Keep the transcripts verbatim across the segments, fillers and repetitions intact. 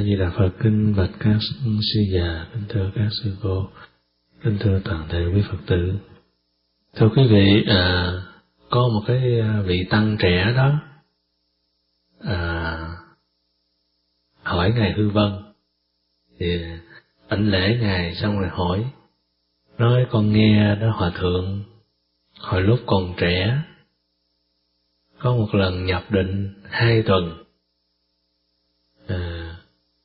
Di Đà Phật. Kính bạch các sư già, kính thưa các sư cô, kính thưa toàn thể quý Phật tử. Thưa quý vị, à, có một cái vị tăng trẻ đó à, hỏi Ngài Hư Vân, thì ảnh lễ Ngài xong rồi hỏi, nói con nghe đó Hòa Thượng hồi lúc còn trẻ có một lần nhập định hai tuần, à,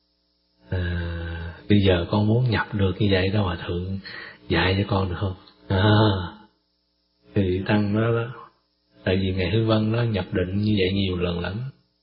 à, bây giờ con muốn nhập được như vậy đó, Hòa Thượng dạy cho con được không? À, thì tăng đó, đó tại vì Ngài Hư Vân nó nhập định như vậy nhiều lần lắm.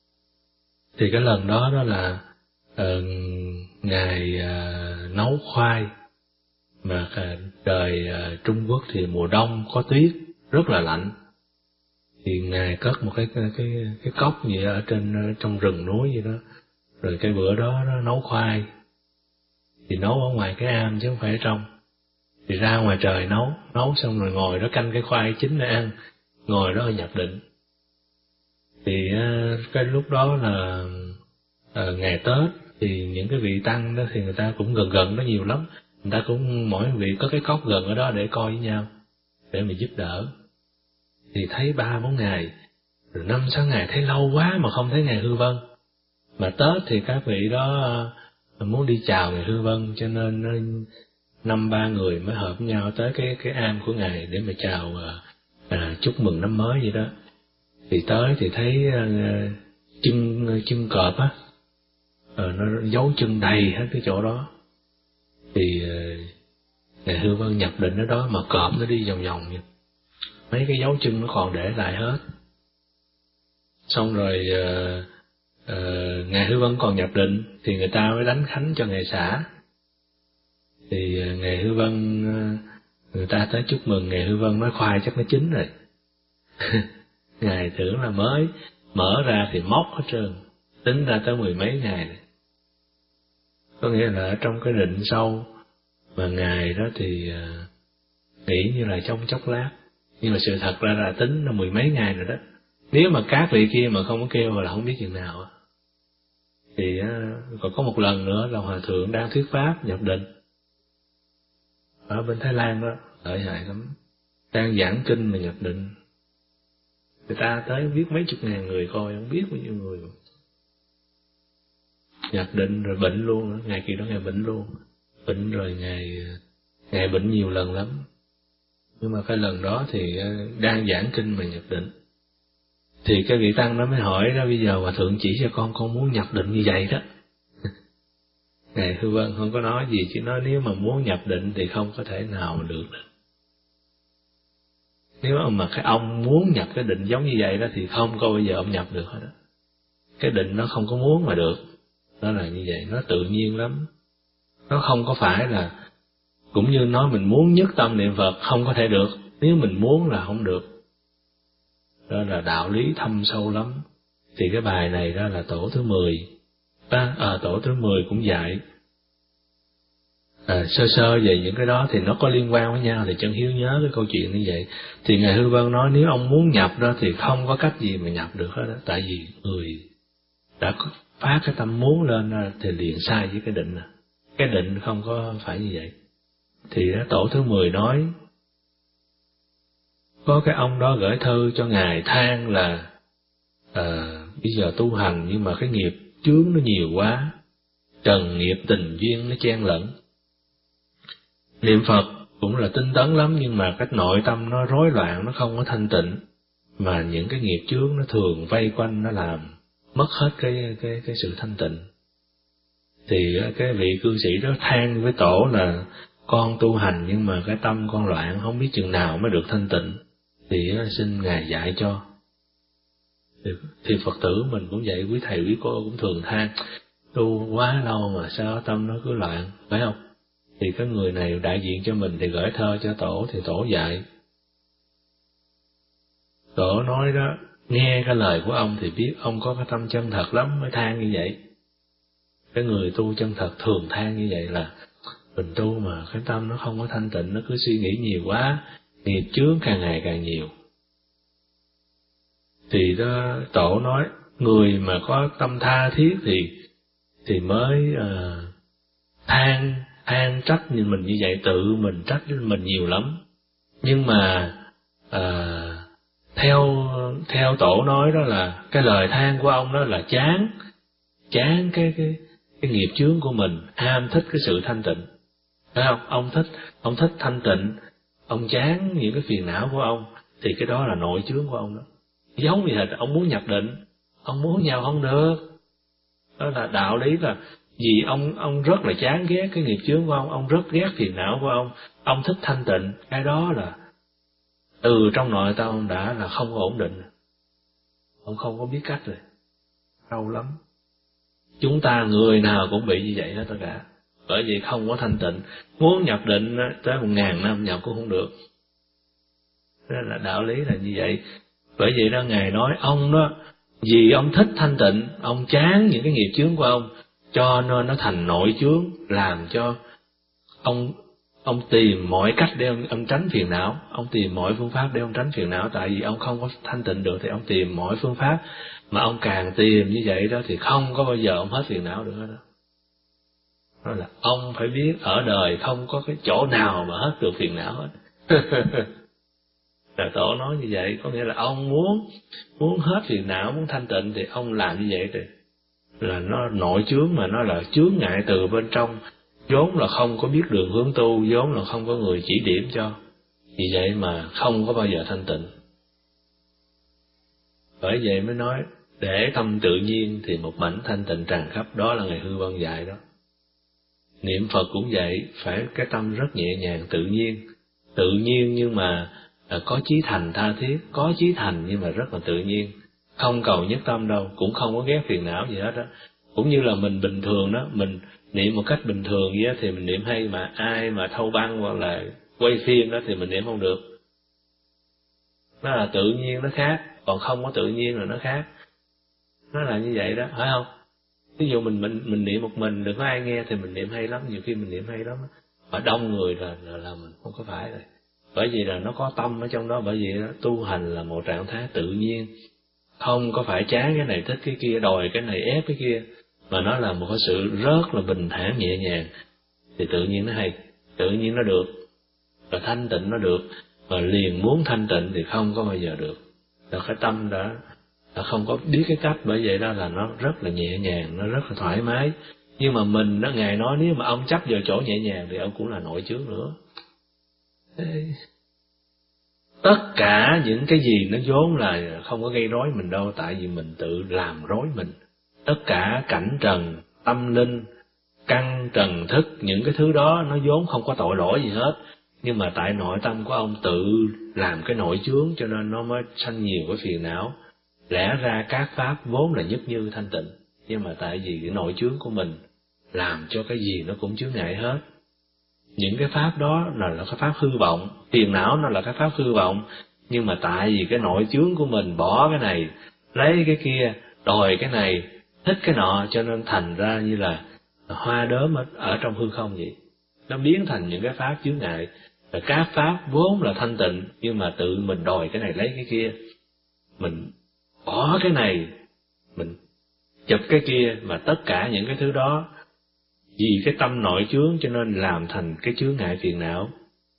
Thì cái lần đó đó là uh, Ngài uh, nấu khoai, mà uh, trời uh, Trung Quốc thì mùa đông có tuyết rất là lạnh, thì Ngài cất một cái cái cái, cái cốc gì ở trên trong rừng núi gì đó, rồi cái bữa đó nó nấu khoai, thì nấu ở ngoài cái am chứ không phải ở trong, thì ra ngoài trời nấu, nấu xong rồi ngồi đó canh cái khoai chín để ăn, ngồi đó nhập định. Thì cái lúc đó là à, ngày Tết, thì những cái vị tăng đó thì người ta cũng gần gần đó nhiều lắm, người ta cũng mỗi vị có cái cốc gần ở đó để coi với nhau, để mà giúp đỡ. Thì thấy ba bốn ngày, rồi năm sáu ngày thấy lâu quá mà không thấy Ngài Hư Vân. Mà Tết thì các vị đó muốn đi chào Ngài Hư Vân, cho nên năm ba người mới hợp nhau tới cái cái am của Ngài để mà chào à, chúc mừng năm mới vậy đó. Thì tới thì thấy uh, chân chân cọp á, uh, nó dấu chân đầy hết cái chỗ đó. Thì uh, Ngài Hư Vân nhập định ở đó, mà cọp nó đi vòng vòng vậy, mấy cái dấu chân nó còn để lại hết. Xong rồi uh, uh, Ngài Hư Vân còn nhập định, thì người ta mới đánh khánh cho Ngài xã. Thì uh, Ngài Hư Vân uh, người ta tới chúc mừng, Ngài Hư Vân nói khoai chắc nó chín rồi. Ngài tưởng là mới mở ra thì móc hết trơn, tính ra tới mười mấy ngày này. Có nghĩa là ở trong cái định sâu mà Ngài đó thì uh, nghĩ như là trong chốc lát, nhưng mà sự thật ra là tính là mười mấy ngày rồi đó. Nếu mà các vị kia mà không có kêu là không biết chừng nào. Thì uh, còn có một lần nữa là Hòa Thượng đang thuyết pháp nhập định ở bên Thái Lan đó, lợi hại lắm, đang giảng kinh mà nhập định. Người ta tới biết mấy chục ngàn người coi, không biết bao nhiêu người nhập định rồi bệnh luôn nữa. Ngày kỳ đó Ngài bệnh luôn, bệnh rồi Ngài Ngài bệnh nhiều lần lắm, nhưng mà cái lần đó thì đang giảng kinh mà nhập định. Thì cái vị tăng đó mới hỏi đó, bây giờ Hòa Thượng chỉ cho con, con muốn nhập định như vậy đó. Ngài Hư Vân không có nói gì, chỉ nói nếu mà muốn nhập định thì không có thể nào mà được được. Nếu mà cái ông muốn nhập cái định giống như vậy đó thì không có bao giờ ông nhập được hết đó. Cái định nó không có muốn mà được, nó là như vậy, nó tự nhiên lắm. Nó không có phải là, cũng như nói mình muốn nhất tâm niệm Phật không có thể được, nếu mình muốn là không được. Đó là đạo lý thâm sâu lắm. Thì cái bài này đó là tổ thứ mười, à, à, tổ thứ mười cũng dạy À, sơ sơ về những cái đó thì nó có liên quan với nhau, thì Chân Hiếu nhớ cái câu chuyện như vậy. Thì Ngài Hư Vân nói nếu ông muốn nhập đó thì không có cách gì mà nhập được hết đó, tại vì người đã phát cái tâm muốn lên thì liền sai với cái định. Cái định không có phải như vậy. Thì đó, tổ thứ mười nói có cái ông đó gửi thư cho Ngài than là à, bây giờ tu hành nhưng mà cái nghiệp chướng nó nhiều quá, trần nghiệp tình duyên nó chen lẫn. Niệm Phật cũng là tinh tấn lắm, nhưng mà cái nội tâm nó rối loạn, nó không có thanh tịnh, mà những cái nghiệp chướng nó thường vây quanh, nó làm mất hết cái cái cái sự thanh tịnh. Thì cái vị cư sĩ đó than với tổ là con tu hành nhưng mà cái tâm con loạn, không biết chừng nào mới được thanh tịnh, thì xin Ngài dạy cho. Thì, thì Phật tử mình cũng vậy, quý thầy quý cô cũng thường than tu quá lâu mà sao tâm nó cứ loạn, phải không? Thì cái người này đại diện cho mình thì gửi thơ cho tổ, thì tổ dạy. Tổ nói đó, nghe cái lời của ông thì biết ông có cái tâm chân thật lắm mới than như vậy. Cái người tu chân thật thường than như vậy là mình tu mà cái tâm nó không có thanh tịnh, nó cứ suy nghĩ nhiều quá, nghiệp chướng càng ngày càng nhiều. Thì đó, tổ nói người mà có tâm tha thiết thì thì mới uh, than than trách như mình như vậy, tự mình trách mình nhiều lắm. Nhưng mà uh, theo theo tổ nói đó là cái lời than của ông đó là chán chán cái cái cái nghiệp chướng của mình, ham thích cái sự thanh tịnh, phải không? Ông thích ông thích thanh tịnh, ông chán những cái phiền não của ông, thì cái đó là nội chướng của ông đó. Giống như là ông muốn nhập định, ông muốn nhau không được. Đó là đạo lý, là vì ông ông rất là chán ghét cái nghiệp chướng của ông, ông rất ghét phiền não của ông, ông thích thanh tịnh. Cái đó là từ trong nội tâm ông đã là không ổn định, ông không có biết cách rồi, đau lắm. Chúng ta người nào cũng bị như vậy hết tất cả, bởi vì không có thanh tịnh. Muốn nhập định tới một ngàn năm nhập cũng không được. Nên là đạo lý là như vậy. Bởi vậy đó Ngài nói ông đó, vì ông thích thanh tịnh, ông chán những cái nghiệp chướng của ông, cho nên nó thành nội chướng, làm cho ông ông tìm mọi cách để ông, ông tránh phiền não, ông tìm mọi phương pháp để ông tránh phiền não. Tại vì ông không có thanh tịnh được thì ông tìm mọi phương pháp, mà ông càng tìm như vậy đó thì không có bao giờ ông hết phiền não được hết đó. Đó là ông phải biết ở đời không có cái chỗ nào mà hết được phiền não hết. Là tổ nói như vậy, có nghĩa là ông muốn muốn hết phiền não, muốn thanh tịnh thì ông làm như vậy thì là nó nội chướng, mà nó là chướng ngại từ bên trong, vốn là không có biết đường hướng tu, vốn là không có người chỉ điểm cho, vì vậy mà không có bao giờ thanh tịnh. Bởi vậy mới nói để tâm tự nhiên thì một mảnh thanh tịnh tràn khắp, đó là Ngài Hư Vân dạy đó. Niệm Phật cũng vậy, phải cái tâm rất nhẹ nhàng, tự nhiên, tự nhiên nhưng mà là có chí thành tha thiết, có chí thành nhưng mà rất là tự nhiên, không cầu nhất tâm đâu, cũng không có ghét phiền não gì hết đó. Cũng như là mình bình thường đó, mình niệm một cách bình thường vậy thì mình niệm hay, mà ai mà thâu băng hoặc là quay phim đó thì mình niệm không được. Nó là tự nhiên nó khác, còn không có tự nhiên là nó khác. Nó là như vậy đó, phải không? Ví dụ mình mình mình niệm một mình, đừng có ai nghe thì mình niệm hay lắm, nhiều khi mình niệm hay lắm, mà đông người là là, là mình không có phải rồi. Bởi vì là nó có tâm ở trong đó, bởi vì đó, tu hành là một trạng thái tự nhiên, không có phải chán cái này thích cái kia, đòi cái này ép cái kia, mà nó là một cái sự rất là bình thản nhẹ nhàng, thì tự nhiên nó hay, tự nhiên nó được, và thanh tịnh nó được, và liền muốn thanh tịnh thì không có bao giờ được. Là cái tâm đã, đã không có biết cái cách, bởi vậy đó là nó rất là nhẹ nhàng, nó rất là thoải mái. Nhưng mà mình đó, Ngài nói nếu mà ông chấp vào chỗ nhẹ nhàng thì ông cũng là nội chướng nữa. Tất cả những cái gì nó vốn là không có gây rối mình đâu, tại vì mình tự làm rối mình. Tất cả cảnh trần, tâm linh, căn trần thức, những cái thứ đó nó vốn không có tội lỗi gì hết, nhưng mà tại nội tâm của ông tự làm cái nội chướng, cho nên nó mới sanh nhiều cái phiền não. Lẽ ra các pháp vốn là nhất như thanh tịnh, nhưng mà tại vì cái nội chướng của mình làm cho cái gì nó cũng chướng ngại hết. Những cái pháp đó là, là cái pháp hư vọng, phiền não nó là cái pháp hư vọng, nhưng mà tại vì cái nội chướng của mình bỏ cái này, lấy cái kia, đòi cái này, thích cái nọ, cho nên thành ra như là hoa đốm ở, ở trong hư không vậy. Nó biến thành những cái pháp chướng ngại, là các pháp vốn là thanh tịnh, nhưng mà tự mình đòi cái này lấy cái kia, mình bỏ cái này, mình chụp cái kia, mà tất cả những cái thứ đó vì cái tâm nội chướng cho nên làm thành cái chướng ngại phiền não.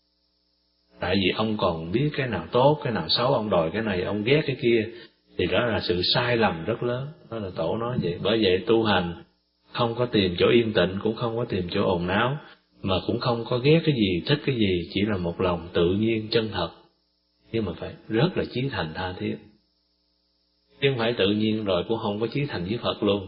Tại vì ông còn biết cái nào tốt, cái nào xấu, ông đòi cái này, ông ghét cái kia, thì đó là sự sai lầm rất lớn. Đó là tổ nói vậy. Bởi vậy tu hành không có tìm chỗ yên tĩnh, cũng không có tìm chỗ ồn náo, mà cũng không có ghét cái gì, thích cái gì, chỉ là một lòng tự nhiên chân thật, nhưng mà phải rất là chí thành tha thiết. Chứ không phải tự nhiên rồi cũng không có chí thành với Phật luôn.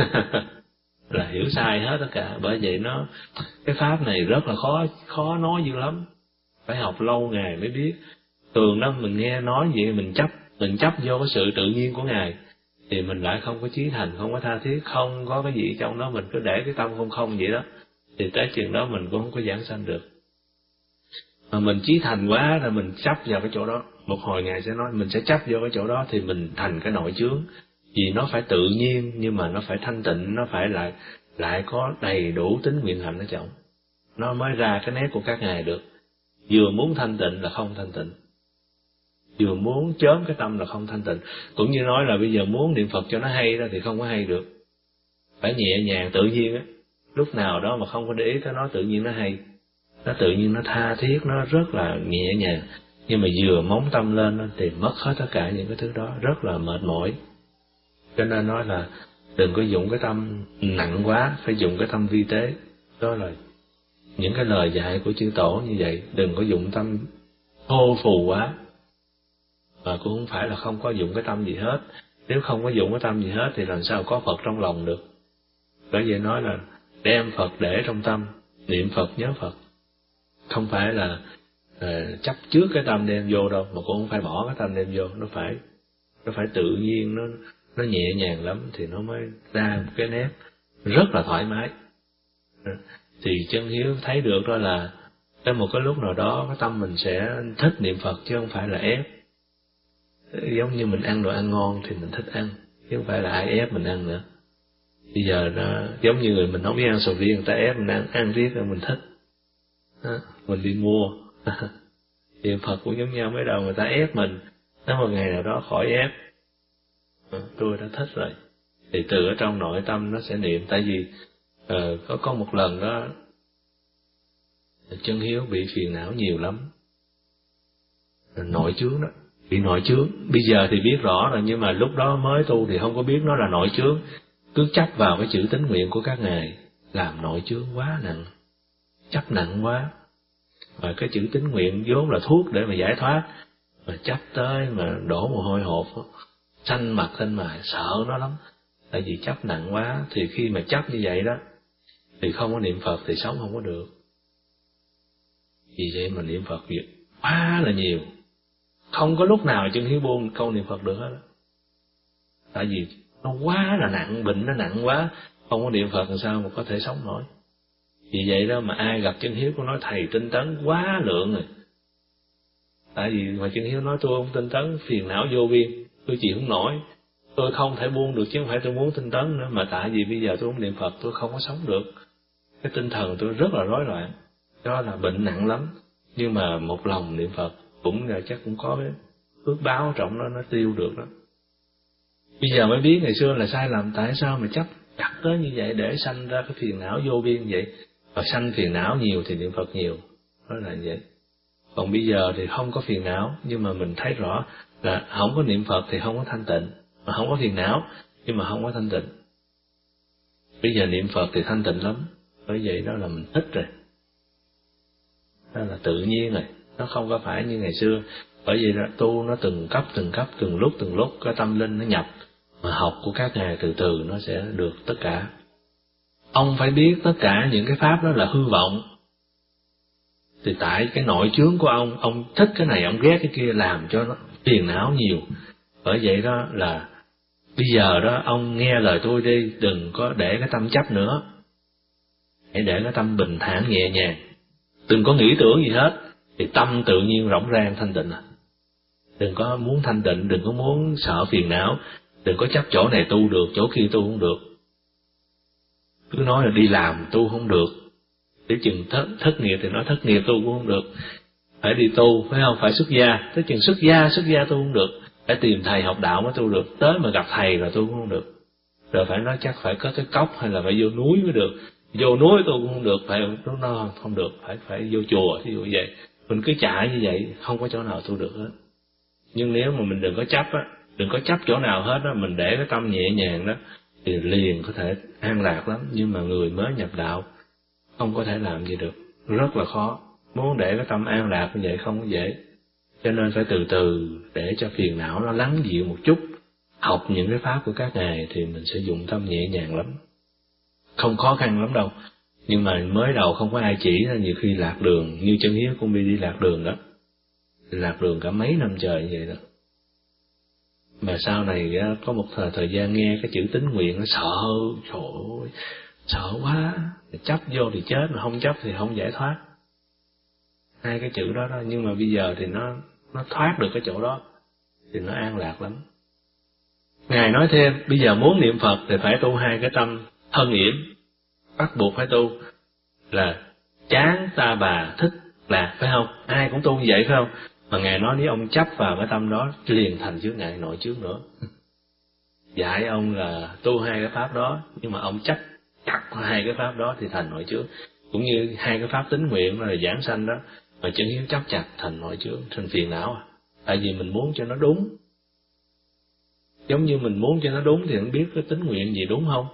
Là hiểu sai hết tất cả. Bởi vậy nó cái pháp này rất là khó khó nói dữ lắm, phải học lâu ngày mới biết. Thường đó mình nghe nói vậy mình chấp mình chấp vô cái sự tự nhiên của Ngài, thì mình lại không có chí thành, không có tha thiết, không có cái gì trong đó, mình cứ để cái tâm không không vậy đó, thì tới chừng đó mình cũng không có giảng sanh được. Mà mình chí thành quá rồi mình chấp vào cái chỗ đó, một hồi Ngài sẽ nói mình sẽ chấp vô cái chỗ đó thì mình thành cái nội chướng. Vì nó phải tự nhiên, nhưng mà nó phải thanh tịnh, nó phải lại lại có đầy đủ tính nguyện hạnh ở trong, nó mới ra cái nét của các ngài được. Vừa muốn thanh tịnh là không thanh tịnh, vừa muốn chớm cái tâm là không thanh tịnh. Cũng như nói là bây giờ muốn niệm Phật cho nó hay đó thì không có hay được. phải nhẹ nhàng tự nhiên á. Lúc nào đó mà không có để ý tới nó, tự nhiên nó hay, nó tự nhiên nó tha thiết, nó rất là nhẹ nhàng. Nhưng mà vừa móng tâm lên thì mất hết tất cả những cái thứ đó, rất là mệt mỏi. Cho nên nói là đừng có dụng cái tâm nặng quá, phải dùng cái tâm vi tế. Đó là những cái lời dạy của chư tổ như vậy. Đừng có dụng tâm thô phù quá, và cũng không phải là không có dụng cái tâm gì hết. Nếu không có dụng cái tâm gì hết thì làm sao có Phật trong lòng được. Bởi vậy nói là đem Phật để trong tâm, niệm Phật nhớ Phật. Không phải là uh, chấp trước cái tâm đem vô đâu, mà cũng không phải bỏ cái tâm đem vô. Nó phải nó phải tự nhiên, nó nó nhẹ nhàng lắm thì nó mới ra một cái nét rất là thoải mái. Thì chân hiếu thấy được đó là đến một cái lúc nào đó cái tâm mình sẽ thích niệm Phật, chứ không phải là ép. Giống như mình ăn đồ ăn ngon thì mình thích ăn, chứ không phải là ai ép mình ăn nữa. Bây giờ nó giống như người mình không biết ăn sầu riêng, người ta ép mình ăn, ăn riết rồi mình thích, đó, mình đi mua. Niệm Phật cũng giống nhau, mới đầu người ta ép mình, nếu một ngày nào đó khỏi ép, tôi đã thích rồi, thì từ ở trong nội tâm nó sẽ niệm. Tại vì uh, có có một lần đó chân hiếu bị phiền não nhiều lắm, nội chướng đó, bị nội chướng. Bây giờ thì biết rõ rồi, nhưng mà lúc đó mới tu thì không có biết nó là nội chướng, cứ chấp vào cái chữ tín nguyện của các ngài, làm nội chướng quá nặng, chấp nặng quá. Và cái chữ tín nguyện vốn là thuốc để mà giải thoát, mà chấp tới mà đổ mồ hôi hột, xanh mặt xanh mày, sợ nó lắm. Tại vì chấp nặng quá, thì khi mà chấp như vậy đó, thì không có niệm Phật thì sống không có được. Vì vậy mà niệm Phật việc quá là nhiều, không có lúc nào chân hiếu buông câu niệm Phật được hết. Tại vì nó quá là nặng, bệnh nó nặng quá, không có niệm Phật làm sao mà có thể sống nổi. Vì vậy đó mà ai gặp chân hiếu cũng nói thầy tinh tấn quá lượng rồi. Tại vì mà chân hiếu nói tôi không tinh tấn, phiền não vô biên, tôi chịu không nổi, tôi không thể buông được, chứ không phải tôi muốn tinh tấn nữa, mà tại vì bây giờ tôi không niệm Phật tôi không có sống được. Cái tinh thần tôi rất là rối loạn, đó là bệnh nặng lắm. Nhưng mà một lòng niệm Phật cũng là chắc cũng có cái phước báo trọng đó, nó tiêu được đó. Bây giờ mới biết ngày xưa là sai lầm, tại sao mà chấp chặt tới như vậy để sanh ra cái phiền não vô biên vậy. Và sanh phiền não nhiều thì niệm Phật nhiều, đó là như vậy. Còn bây giờ thì không có phiền não, nhưng mà mình thấy rõ là không có niệm Phật thì không có thanh tịnh, mà không có phiền não nhưng mà không có thanh tịnh. Bây giờ niệm Phật thì thanh tịnh lắm, bởi vậy đó là mình thích rồi, đó là tự nhiên rồi, nó không có phải như ngày xưa. Bởi vì đó, tu nó từng cấp từng cấp, từng lúc từng lúc cái tâm linh nó nhập, mà học của các ngài từ từ nó sẽ được tất cả. Ông phải biết tất cả những cái pháp đó là hư vọng. Thì tại cái nội chướng của ông, ông thích cái này, ông ghét cái kia, làm cho nó phiền não nhiều. Bởi vậy đó là bây giờ đó ông nghe lời tôi đi, đừng có để cái tâm chấp nữa. Hãy để cái tâm bình thản nhẹ nhàng, đừng có nghĩ tưởng gì hết, thì tâm tự nhiên rỗng rang thanh tịnh à. Đừng có muốn thanh tịnh, đừng có muốn sợ phiền não, đừng có chấp chỗ này tu được, chỗ kia tu không được. Cứ nói là đi làm tu không được, để chừng thất, thất nghiệp thì nói thất nghiệp tu cũng không được. Phải đi tu, phải không? Phải xuất gia, tới chừng xuất gia, xuất gia tu không được. Phải tìm thầy học đạo mới tu được, tới mà gặp thầy là tu cũng không được. Rồi phải nói chắc phải có cái cốc hay là phải vô núi mới được. Vô núi tu cũng không được, phải lúc nó không được, phải phải vô chùa, ví dụ vậy. Mình cứ chạy như vậy, không có chỗ nào tu được hết. Nhưng nếu mà mình đừng có chấp á, đừng có chấp chỗ nào hết á, mình để cái tâm nhẹ nhàng đó, thì liền có thể an lạc lắm. Nhưng mà người mới nhập đạo không có thể làm gì được, rất là khó. Muốn để cái tâm an lạc như vậy không có dễ. Cho nên phải từ từ để cho phiền não nó lắng dịu một chút. Học những cái pháp của các ngài thì mình sẽ dùng tâm nhẹ nhàng lắm, không khó khăn lắm đâu. Nhưng mà mới đầu không có ai chỉ, nhiều khi lạc đường, như chân hiếu cũng bị đi lạc đường đó, lạc đường cả mấy năm trời như vậy đó. Mà sau này có một thời, thời gian nghe cái chữ tín nguyện nó sợ, trời ơi, sợ quá, chấp vô thì chết, mà không chấp thì không giải thoát. Hai cái chữ đó đó, nhưng mà bây giờ thì nó nó thoát được cái chỗ đó, thì nó an lạc lắm. Ngài nói thêm, bây giờ muốn niệm Phật thì phải tu hai cái tâm thân yểm, bắt buộc phải tu là chán ta bà thích lạc, phải không? Ai cũng tu như vậy phải không? Mà Ngài nói nếu ông chấp vào cái tâm đó liền thành chướng ngại nội chướng nữa. dạy ông là tu hai cái pháp đó, nhưng mà ông chấp chặt hai cái pháp đó thì thành nội chướng. Cũng như hai cái pháp tín nguyện là giảng sanh đó, mà chân hiếu chấp chặt thành nội chướng, thành phiền não à. Tại vì mình muốn cho nó đúng. Giống như mình muốn cho nó đúng thì không biết cái tín nguyện gì đúng không?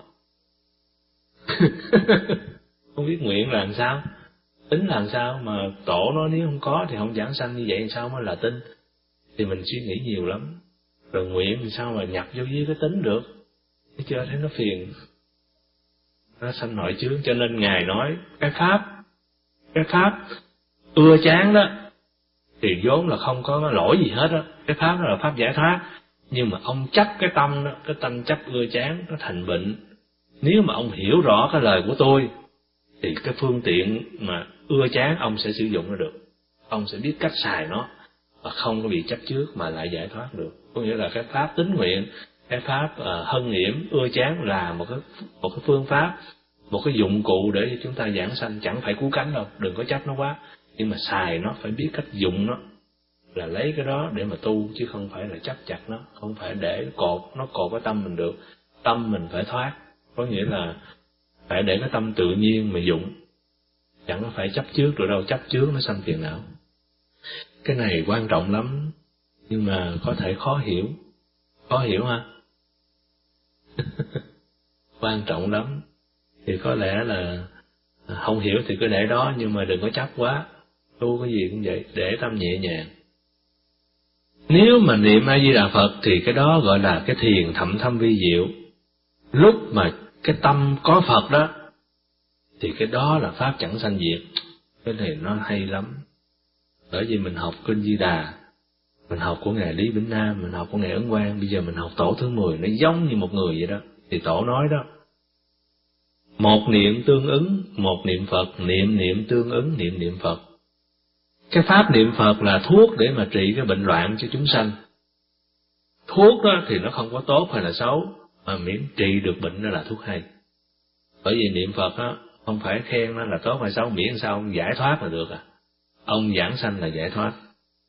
Không biết nguyện là làm sao, tính là làm sao, mà tổ nói nếu không có thì không giảng sanh, như vậy làm sao mới là tin. Thì mình suy nghĩ nhiều lắm. Rồi nguyện thì sao mà nhập vô với cái tính được, thấy chưa, thấy nó phiền, nó sanh nội chướng. Cho nên Ngài nói cái pháp, cái pháp ưa chán đó thì vốn là không có lỗi gì hết đó, cái pháp đó là pháp giải thoát. Nhưng mà ông chấp cái tâm đó, cái tâm chấp ưa chán nó thành bệnh. Nếu mà ông hiểu rõ cái lời của tôi thì cái phương tiện mà ưa chán ông sẽ sử dụng nó được, ông sẽ biết cách xài nó và không có bị chấp trước mà lại giải thoát được. Có nghĩa là cái pháp tín nguyện, cái pháp uh, hân yểm ưa chán là một cái một cái phương pháp, một cái dụng cụ để cho chúng ta giảng sanh, chẳng phải cứu cánh đâu, đừng có chấp nó quá, nhưng mà xài nó phải biết cách dụng nó, là lấy cái đó để mà tu, chứ không phải là chấp chặt nó, không phải để cột nó cột cái tâm mình được. Tâm mình phải thoát, có nghĩa là phải để cái tâm tự nhiên mà dụng, chẳng có phải chấp trước được đâu, chấp trước nó sanh phiền não. Cái này quan trọng lắm, nhưng mà có thể khó hiểu, khó hiểu ha. Quan trọng lắm, thì có lẽ là không hiểu thì cứ để đó, nhưng mà đừng có chấp quá. Tu cái gì cũng vậy, để tâm nhẹ nhàng. Nếu mà niệm A Di Đà Phật thì cái đó gọi là cái thiền thậm thâm vi diệu. Lúc mà cái tâm có Phật đó thì cái đó là pháp chẳng sanh diệt. Cái này nó hay lắm. Bởi vì mình học kinh Di Đà, mình học của Ngài Lý Bỉnh Nam, mình học của Ngài Ấn Quang, bây giờ mình học tổ thứ mười, nó giống như một người vậy đó. Thì tổ nói đó, một niệm tương ứng, một niệm Phật, niệm niệm tương ứng, niệm niệm Phật. Cái pháp niệm Phật là thuốc để mà trị cái bệnh loạn cho chúng sanh. Thuốc đó thì nó không có tốt hay là xấu, mà miễn trị được bệnh đó là thuốc hay. Bởi vì niệm Phật đó, không phải khen nó là tốt hay xấu, miễn sao ông giải thoát là được à. Ông giảng sanh là giải thoát.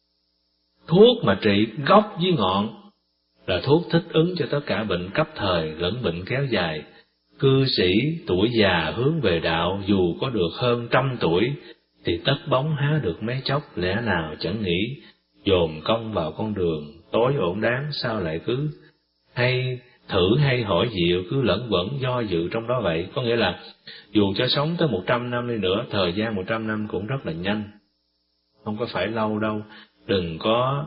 Thuốc mà trị gốc với ngọn là thuốc thích ứng cho tất cả bệnh cấp thời lẫn bệnh kéo dài. Cư sĩ tuổi già hướng về đạo, dù có được hơn trăm tuổi thì tất bóng há được mấy chốc, lẽ nào chẳng nghĩ dồn công vào con đường tối ổn đáng, sao lại cứ hay thử hay hỏi diệu, cứ lẫn quẩn do dự trong đó vậy. Có nghĩa là dù cho sống tới một trăm năm đi nữa, thời gian một trăm năm cũng rất là nhanh, không có phải lâu đâu. Đừng có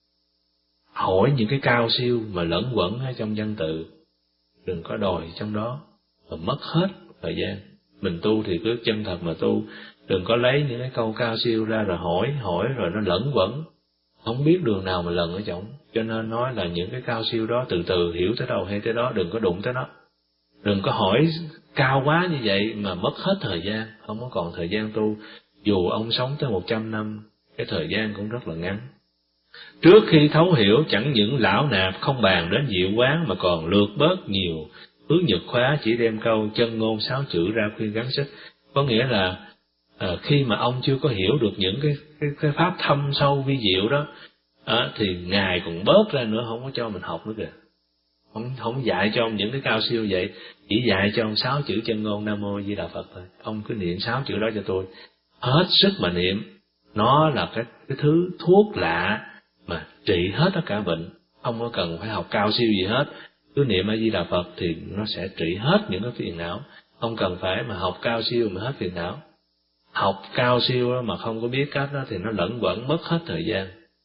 hỏi những cái cao siêu mà lẫn quẩn ở trong văn tự, đừng có đòi trong đó và mất hết thời gian. Mình tu thì cứ chân thật mà tu, đừng có lấy những cái câu cao siêu ra rồi hỏi, hỏi rồi nó lẫn quẩn, không biết đường nào mà lần ở trong. Cho nên nói là những cái cao siêu đó từ từ hiểu tới đâu hay tới đó, đừng có đụng tới nó. Đừng có hỏi cao quá như vậy mà mất hết thời gian, không có còn thời gian tu. Dù ông sống tới một trăm năm, cái thời gian cũng rất là ngắn. Trước khi thấu hiểu, chẳng những lão nạp không bàn đến diệu quán mà còn lược bớt nhiều hướng nhược khóa, chỉ đem câu chân ngôn sáu chữ ra khuyên gắng sức. Có nghĩa là à, khi mà ông chưa có hiểu được những cái cái, cái pháp thâm sâu vi diệu đó, à, thì Ngài còn bớt ra nữa, không có cho mình học nữa kìa. Không, không dạy cho ông những cái cao siêu vậy, chỉ dạy cho ông sáu chữ chân ngôn Nam Mô Di Đà Phật thôi. Ông cứ niệm sáu chữ đó cho tôi, hết sức mà niệm. Nó là cái, cái thứ thuốc lạ mà trị hết tất cả bệnh, không có cần phải học cao siêu gì hết. Cứ niệm A Di Đà Phật thì nó sẽ trị hết những cái phiền não, không cần phải mà học cao siêu mà hết phiền não. Học cao siêu đó mà không có biết cách đó thì nó lẫn quẩn mất hết thời gian,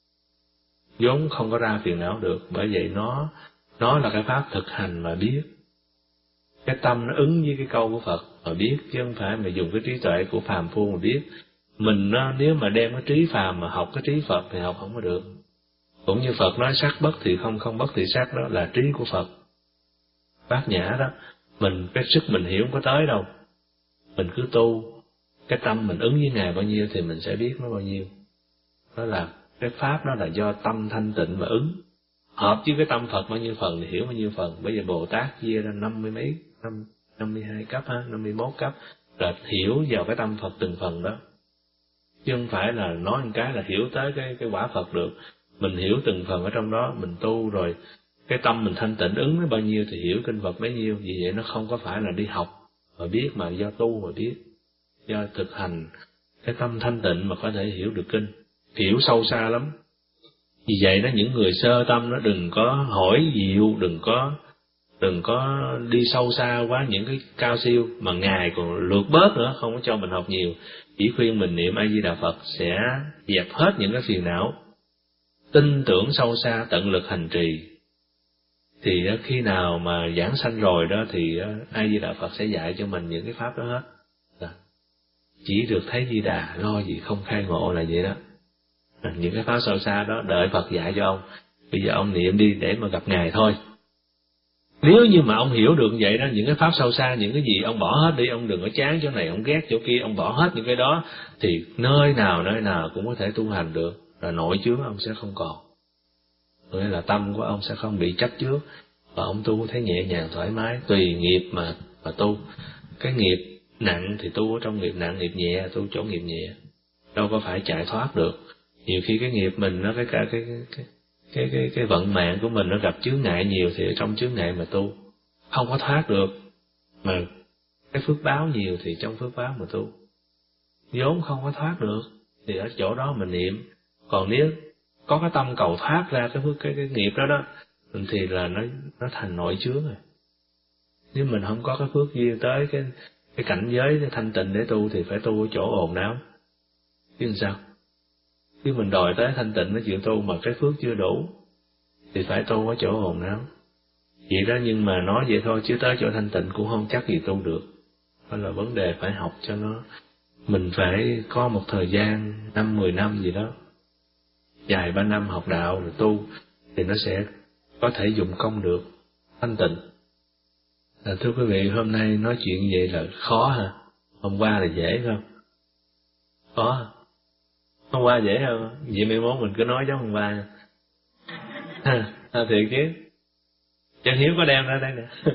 vốn không có ra phiền não được. Bởi vậy nó nó là cái pháp thực hành mà biết. Cái tâm nó ứng với cái câu của Phật mà biết, chứ không phải mà dùng cái trí tuệ của phàm phu mà biết. Mình nó, nếu mà đem cái trí phàm mà học cái trí Phật thì học không có được. Cũng như Phật nói sắc bất thì không, không bất thì sắc, đó là trí của Phật. Bát nhã đó, mình cái sức mình hiểu không có tới đâu. Mình cứ tu, cái tâm mình ứng với Ngài bao nhiêu thì mình sẽ biết nó bao nhiêu. Đó là cái pháp đó là do tâm thanh tịnh mà ứng. Hợp với cái tâm Phật bao nhiêu phần thì hiểu bao nhiêu phần. Bây giờ Bồ Tát chia ra năm mươi mấy, năm, năm mươi hai cấp ha, năm mươi mốt cấp, là hiểu vào cái tâm Phật từng phần đó. Chứ không phải là nói một cái là hiểu tới cái cái quả Phật được. Mình hiểu từng phần ở trong đó, mình tu rồi Cái tâm mình thanh tịnh ứng nó bao nhiêu thì hiểu kinh Phật bấy nhiêu. Vì vậy nó không có phải là đi học mà biết, mà do tu mà biết, do thực hành cái tâm thanh tịnh mà có thể hiểu được kinh, hiểu sâu xa lắm. Vì vậy đó, những người sơ tâm nó đừng có hỏi nhiều, đừng có đừng có đi sâu xa quá những cái cao siêu, mà Ngài còn lược bớt nữa, không có cho mình học nhiều, chỉ khuyên mình niệm A Di Đà Phật sẽ dẹp hết những cái phiền não, tin tưởng sâu xa, tận lực hành trì. Thì khi nào mà giảng sanh rồi đó thì A Di Đà Phật sẽ dạy cho mình những cái pháp đó hết. Chỉ được thấy Di Đà, lo gì không khai ngộ là vậy đó. Những cái pháp sâu xa đó đợi Phật dạy cho ông. Bây giờ ông niệm đi để mà gặp Ngài thôi. Nếu như mà ông hiểu được vậy đó, những cái pháp sâu xa, những cái gì ông bỏ hết đi, ông đừng có chán chỗ này, ông ghét chỗ kia, ông bỏ hết những cái đó, thì nơi nào nơi nào cũng có thể tu hành được, rồi nội chướng ông sẽ không còn. Nghĩa là tâm của ông sẽ không bị chấp trước, và ông tu thấy nhẹ nhàng thoải mái, tùy nghiệp mà mà tu. Cái nghiệp nặng thì tu ở trong nghiệp nặng, nghiệp nhẹ tu chỗ nghiệp nhẹ, đâu có phải chạy thoát được. Nhiều khi cái nghiệp mình nó cái cả cái cái cái cái cái vận mạng của mình nó gặp chướng ngại nhiều, thì ở trong chướng ngại mà tu không có thoát được. Mà cái phước báo nhiều thì trong phước báo mà tu vốn không có thoát được, thì ở chỗ đó mình niệm. Còn nếu có cái tâm cầu thoát ra cái phước cái cái nghiệp đó đó, thì là nó nó thành nội chướng rồi. Nếu mình không có cái phước duyên tới cái cái cảnh giới cái thanh tịnh để tu, thì phải tu ở chỗ ồn ào, chứ làm sao? Chứ mình đòi tới thanh tịnh nó chịu tu mà cái phước chưa đủ, thì phải tu ở chỗ ồn ào. Vậy đó, nhưng mà nói vậy thôi, chứ tới chỗ thanh tịnh cũng không chắc gì tu được. Đó là vấn đề phải học cho nó. Mình phải có một thời gian năm mười năm gì đó, dài ba năm học đạo rồi tu, thì nó sẽ có thể dụng công được thanh tịnh. À, thưa quý vị, hôm nay nói chuyện vậy là khó hả? Hôm qua là dễ không? Khó hả? Hôm qua dễ không? Vậy mai mốt mình cứ nói giống hôm qua nha. À, à, thiệt chứ. Chân Hiếu có đem ra đây nè.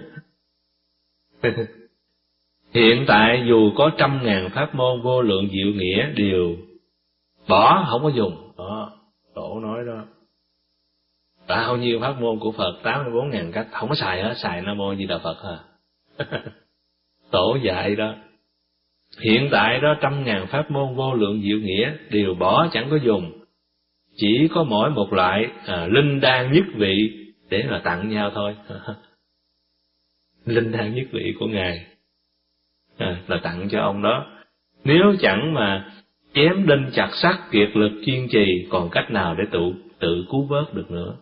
Hiện tại dù có trăm ngàn pháp môn vô lượng diệu nghĩa đều bỏ, không có dùng. Đó, Tổ nói đó. Bao nhiêu pháp môn của Phật, tám mươi bốn ngàn cách, không có xài hết, xài Nam Mô Di Đà Phật hả? Tổ dạy đó. Hiện tại đó trăm ngàn pháp môn vô lượng diệu nghĩa đều bỏ, chẳng có dùng. Chỉ có mỗi một loại à, linh đan nhất vị để mà tặng nhau thôi. Linh đan nhất vị của Ngài à, là tặng cho ông đó. Nếu chẳng mà chém đinh chặt sắt, kiệt lực kiên trì, còn cách nào để tự tự cứu vớt được nữa.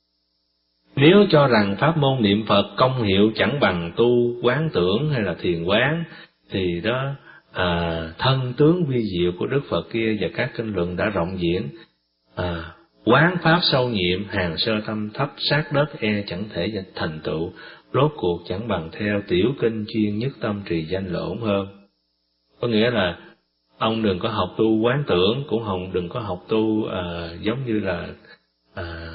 Nếu cho rằng pháp môn niệm Phật công hiệu chẳng bằng tu quán tưởng hay là thiền quán, thì đó à, thân tướng vi diệu của Đức Phật kia và các kinh luận đã rộng diễn. À, quán pháp sâu nhiệm, hàng sơ tâm thấp sát đất e chẳng thể thành tựu, rốt cuộc chẳng bằng theo tiểu kinh chuyên nhất tâm trì danh lộn hơn. Có nghĩa là ông đừng có học tu quán tưởng, cũng không đừng có học tu à, giống như là à,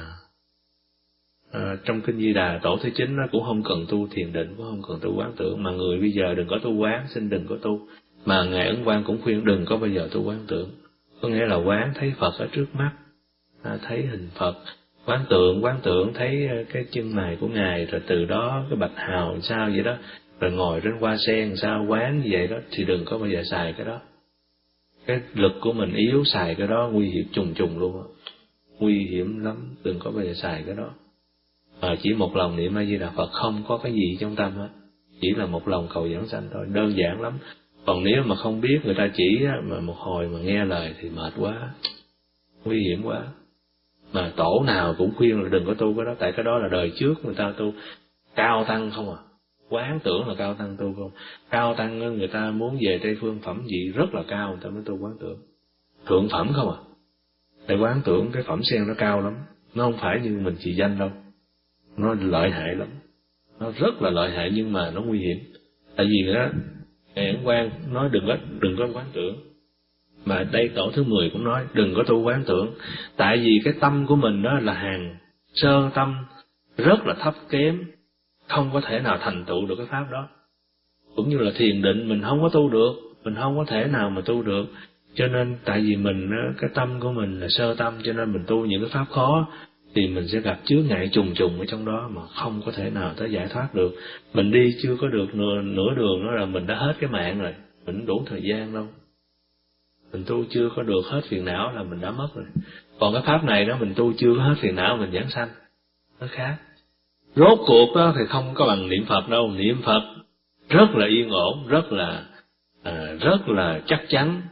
à, trong kinh Di Đà Tổ thứ chín nó cũng không cần tu thiền định, cũng không cần tu quán tưởng. Mà người bây giờ đừng có tu quán, xin đừng có tu. Mà Ngài Ấn Quang cũng khuyên đừng có bao giờ tu quán tưởng. Có nghĩa là quán thấy Phật ở trước mắt, à, thấy hình Phật. Quán tưởng, quán tưởng thấy cái chân mày của Ngài, rồi từ đó cái bạch hào sao vậy đó, rồi ngồi trên hoa sen sao, quán như vậy đó, thì đừng có bao giờ xài cái đó. Cái lực của mình yếu, xài cái đó nguy hiểm trùng trùng luôn á, nguy hiểm lắm, đừng có bao giờ xài cái đó. Mà chỉ một lòng niệm A Di Đà Phật, không có cái gì trong tâm hết, chỉ là một lòng cầu giảng sanh thôi, đơn giản lắm. Còn nếu mà không biết, người ta chỉ mà một hồi mà nghe lời thì mệt quá, nguy hiểm quá. Mà tổ nào cũng khuyên là đừng có tu cái đó, tại cái đó là đời trước người ta tu cao tăng không à. Quán tưởng là cao tăng tu không? Cao tăng người ta muốn về Tây Phương phẩm vị rất là cao, người ta mới tu quán tưởng. Thượng phẩm không à. Tại quán tưởng cái phẩm sen nó cao lắm, nó không phải như mình trì danh đâu. Nó lợi hại lắm, nó rất là lợi hại, nhưng mà nó nguy hiểm. Tại vì đó, Ngài Ấn Quang nói đừng có đừng có quán tưởng. Mà đây tổ thứ mười cũng nói đừng có tu quán tưởng. Tại vì cái tâm của mình đó là hàng sơ tâm, rất là thấp kém, không có thể nào thành tựu được cái pháp đó. Cũng như là thiền định mình không có tu được, mình không có thể nào mà tu được. Cho nên tại vì mình cái tâm của mình là sơ tâm, cho nên mình tu những cái pháp khó. thì mình sẽ gặp chướng ngại trùng trùng ở trong đó mà không có thể nào tới giải thoát được. Mình đi chưa có được nửa, nửa đường đó là mình đã hết cái mạng rồi, mình đủ thời gian đâu. Mình tu chưa có được hết phiền não là mình đã mất rồi. Còn cái pháp này đó mình tu chưa có hết phiền não mình giảng sanh, nó khác. Rốt cuộc đó thì không có bằng niệm Phật đâu. Niệm Phật rất là yên ổn, rất là à, rất là chắc chắn.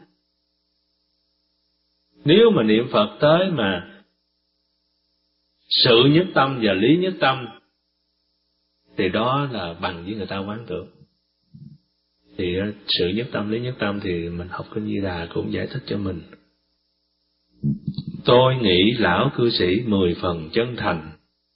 Nếu mà niệm Phật tới mà sự nhất tâm và lý nhất tâm thì đó là bằng với người ta quán tưởng. Thì sự nhất tâm, lý nhất tâm thì mình học Kinh Di Đà cũng giải thích cho mình. Tôi nghĩ lão cư sĩ mười phần chân thành,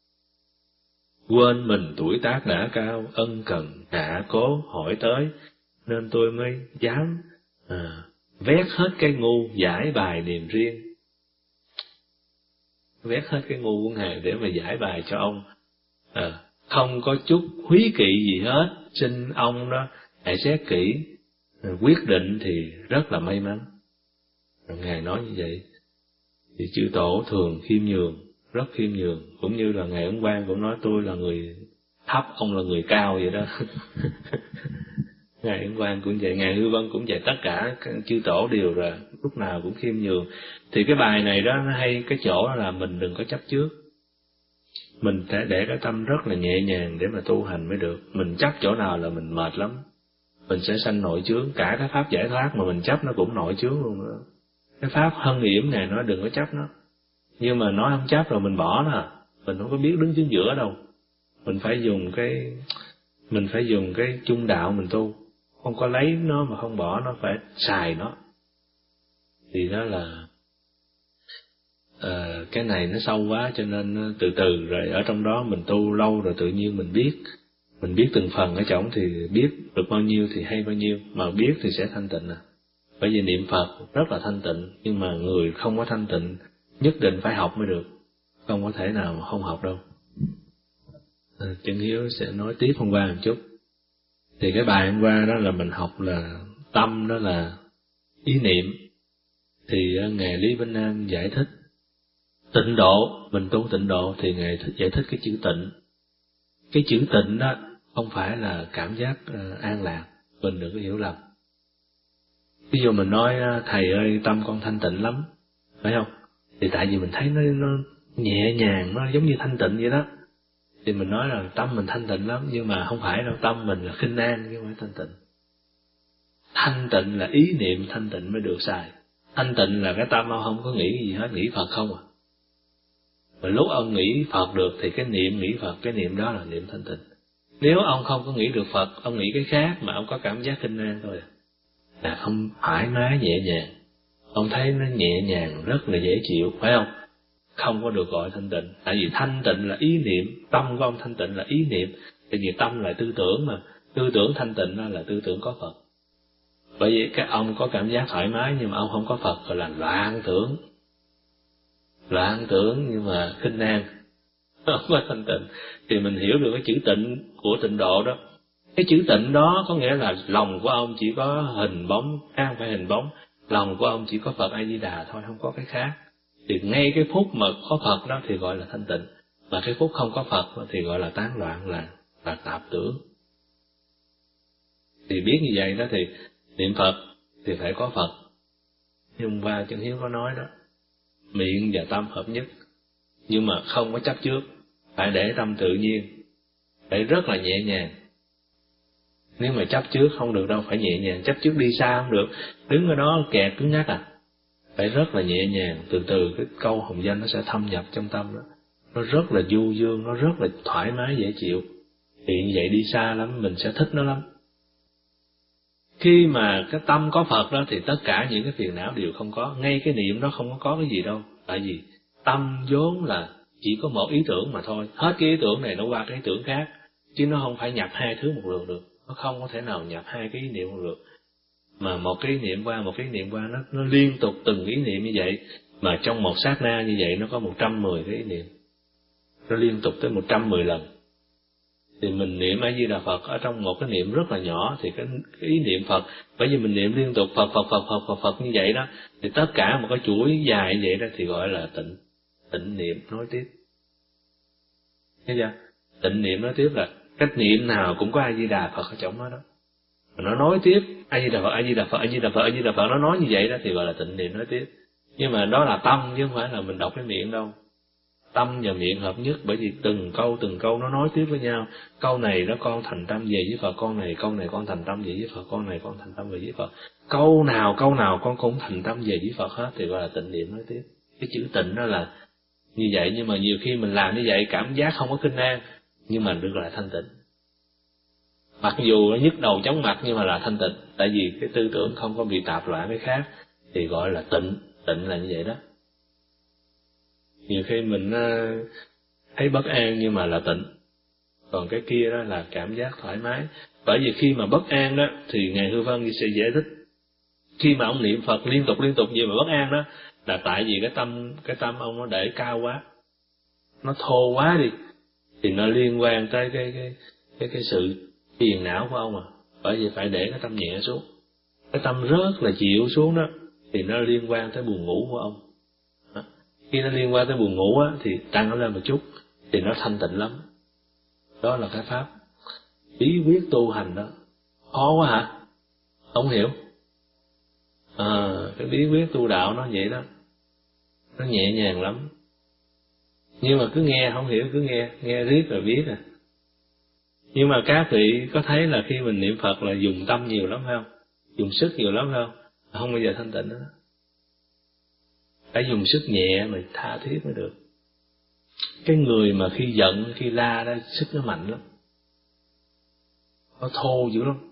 quên mình tuổi tác đã cao, ân cần hạ cố hỏi tới, nên tôi mới dám à, vét hết cái ngu giải bài niềm riêng. Vét hết cái ngu của Ngài để mà giải bài cho ông. À, không có chút húy kỵ gì hết, xin ông đó hãy xét kỹ, quyết định thì rất là may mắn. Ngài nói như vậy, thì chư tổ thường khiêm nhường, rất khiêm nhường, cũng như là Ngài Ấn Quang cũng nói tôi là người thấp, ông là người cao vậy đó. Ngài Ấn Quang cũng vậy, Ngài Hư Vân cũng vậy, tất cả các chư tổ đều là lúc nào cũng khiêm nhường. Thì cái bài này đó nó hay cái chỗ đó là mình đừng có chấp trước. Mình phải để cái tâm rất là nhẹ nhàng để mà tu hành mới được. Mình chấp chỗ nào là mình mệt lắm. Mình sẽ sanh nội chướng, cả cái pháp giải thoát mà mình chấp nó cũng nội chướng luôn đó. Cái pháp hân yểm này nói đừng có chấp nó. Nhưng mà nói không chấp rồi mình bỏ nó, mình không có biết đứng chính giữa đâu. Mình phải dùng cái mình phải dùng cái chung đạo mình tu, không có lấy nó mà không bỏ nó, phải xài nó. Thì đó là uh, cái này nó sâu quá, cho nên từ từ rồi ở trong đó mình tu lâu rồi tự nhiên mình biết, mình biết từng phần ở trong thì biết được bao nhiêu thì hay bao nhiêu, mà biết thì sẽ thanh tịnh à. Bởi vì niệm Phật rất là thanh tịnh, nhưng mà người không có thanh tịnh nhất định phải học mới được, không có thể nào mà không học đâu. À, Chân Hiếu sẽ nói tiếp hôm qua một chút. Thì cái bài hôm qua đó là mình học là tâm đó là ý niệm. Thì Ngài Lý Vinh An giải thích tịnh độ, mình tu tịnh độ thì Ngài giải thích cái chữ tịnh. Cái chữ tịnh đó không phải là cảm giác uh, an lạc, mình đừng có hiểu lầm. Ví dụ mình nói thầy ơi tâm con thanh tịnh lắm, phải không? Thì tại vì mình thấy nó, nó nhẹ nhàng, nó giống như thanh tịnh vậy đó. Thì mình nói là tâm mình thanh tịnh lắm, nhưng mà không phải đâu, tâm mình là khinh an chứ không phải thanh tịnh. Thanh tịnh là ý niệm thanh tịnh mới được xài. Thanh tịnh là cái tâm ông không có nghĩ gì hết, nghĩ Phật không à. Mà lúc ông nghĩ Phật được thì cái niệm nghĩ Phật, cái niệm đó là niệm thanh tịnh. Nếu ông không có nghĩ được Phật, ông nghĩ cái khác mà ông có cảm giác khinh an thôi à, là không thoải mái nhẹ nhàng. Ông thấy nó nhẹ nhàng, rất là dễ chịu, phải không? Không có được gọi thanh tịnh. Tại vì thanh tịnh là ý niệm, tâm của ông thanh tịnh là ý niệm. Tại vì tâm là tư tưởng mà, tư tưởng thanh tịnh đó là tư tưởng có Phật. Bởi vì các ông có cảm giác thoải mái nhưng mà ông không có Phật, gọi là loạn tưởng. Loạn tưởng nhưng mà khinh an, không có thanh tịnh. Thì mình hiểu được cái chữ tịnh của tịnh độ đó. Cái chữ tịnh đó có nghĩa là lòng của ông chỉ có hình bóng, không phải hình bóng, lòng của ông chỉ có Phật A Di Đà thôi, không có cái khác. Thì ngay cái phút mà có Phật đó thì gọi là thanh tịnh, mà cái phút không có Phật thì gọi là tán loạn, là là tạp tưởng. Thì biết như vậy đó thì niệm Phật thì phải có Phật. Nhưng qua Chân Hiếu có nói đó, miệng và tâm hợp nhất, nhưng mà không có chấp trước, phải để tâm tự nhiên, phải rất là nhẹ nhàng. Nếu mà chấp trước không được đâu, phải nhẹ nhàng. Chấp trước đi xa không được, đứng ở đó kẹt cứng nhắc à. Phải rất là nhẹ nhàng, từ từ cái câu hồng danh nó sẽ thâm nhập trong tâm đó. Nó rất là du dương, nó rất là thoải mái dễ chịu. Thì như vậy đi xa lắm, mình sẽ thích nó lắm. Khi mà cái tâm có Phật đó thì tất cả những cái phiền não đều không có. Ngay cái niệm đó không có có cái gì đâu. Tại vì tâm vốn là chỉ có một ý tưởng mà thôi. Hết cái ý tưởng này nó qua cái ý tưởng khác. Chứ nó không phải nhập hai thứ một lượt được. Nó không có thể nào nhập hai cái ý niệm một lượt. Mà một cái ý niệm qua, một cái ý niệm qua, nó, nó liên tục từng ý niệm như vậy. Mà trong một sát na như vậy nó có một trăm mười cái ý niệm. Nó liên tục tới một trăm mười lần. Thì mình niệm A Di Đà Phật ở trong một cái niệm rất là nhỏ thì cái, cái ý niệm Phật, bởi vì mình niệm liên tục Phật Phật Phật Phật Phật Phật như vậy đó, thì tất cả một cái chuỗi dài như vậy đó thì gọi là tịnh tịnh niệm nối tiếp. Thấy chưa? Tịnh niệm nói tiếp là cách niệm nào cũng có A Di Đà Phật ở trong đó đó. Nó nói tiếp A Di Đà Phật, A Di Đà Phật, A Di Đà Phật, A Di Đà Phật, nó nói như vậy đó thì gọi là tịnh niệm nói tiếp. Nhưng mà đó là tâm chứ không phải là mình đọc cái miệng đâu. Tâm và miệng hợp nhất, bởi vì từng câu từng câu nó nói tiếp với nhau. Câu này đó con thành tâm về với Phật, con này câu này con thành tâm về với Phật, con này con thành tâm về với Phật. Câu nào câu nào con cũng thành tâm về với Phật hết thì gọi là tịnh niệm nói tiếp. Cái chữ tịnh đó là như vậy, nhưng mà nhiều khi mình làm như vậy cảm giác không có kinh an, nhưng mà được gọi là thanh tịnh. Mặc dù nó nhức đầu chóng mặt nhưng mà là thanh tịnh, tại vì cái tư tưởng không có bị tạp loạn cái khác thì gọi là tịnh. Tịnh là như vậy đó. Nhiều khi mình thấy bất an nhưng mà là tịnh, còn cái kia đó là cảm giác thoải mái. Bởi vì khi mà bất an đó thì Ngài Hư Vân sẽ giải thích, khi mà ông niệm Phật liên tục liên tục gì mà bất an đó là tại vì cái tâm cái tâm ông nó để cao quá, nó thô quá đi, thì nó liên quan tới cái cái cái cái sự phiền não của ông à. Bởi vì phải để cái tâm nhẹ xuống, cái tâm rớt là chịu xuống đó thì nó liên quan tới buồn ngủ của ông. Đó. Khi nó liên quan tới buồn ngủ á thì tăng nó lên một chút thì nó thanh tịnh lắm. Đó là cái pháp bí quyết tu hành đó. Khó quá hả? Không hiểu. À, cái bí quyết tu đạo nó vậy đó, nó nhẹ nhàng lắm. Nhưng mà cứ nghe không hiểu, cứ nghe nghe riết rồi biết à. Nhưng mà các vị có thấy là khi mình niệm Phật là dùng tâm nhiều lắm phải không? Dùng sức nhiều lắm phải không? Không bao giờ thanh tịnh đó. Phải dùng sức nhẹ mà tha thiết mới được. Cái người mà khi giận, khi la đó, sức nó mạnh lắm, nó thô dữ lắm.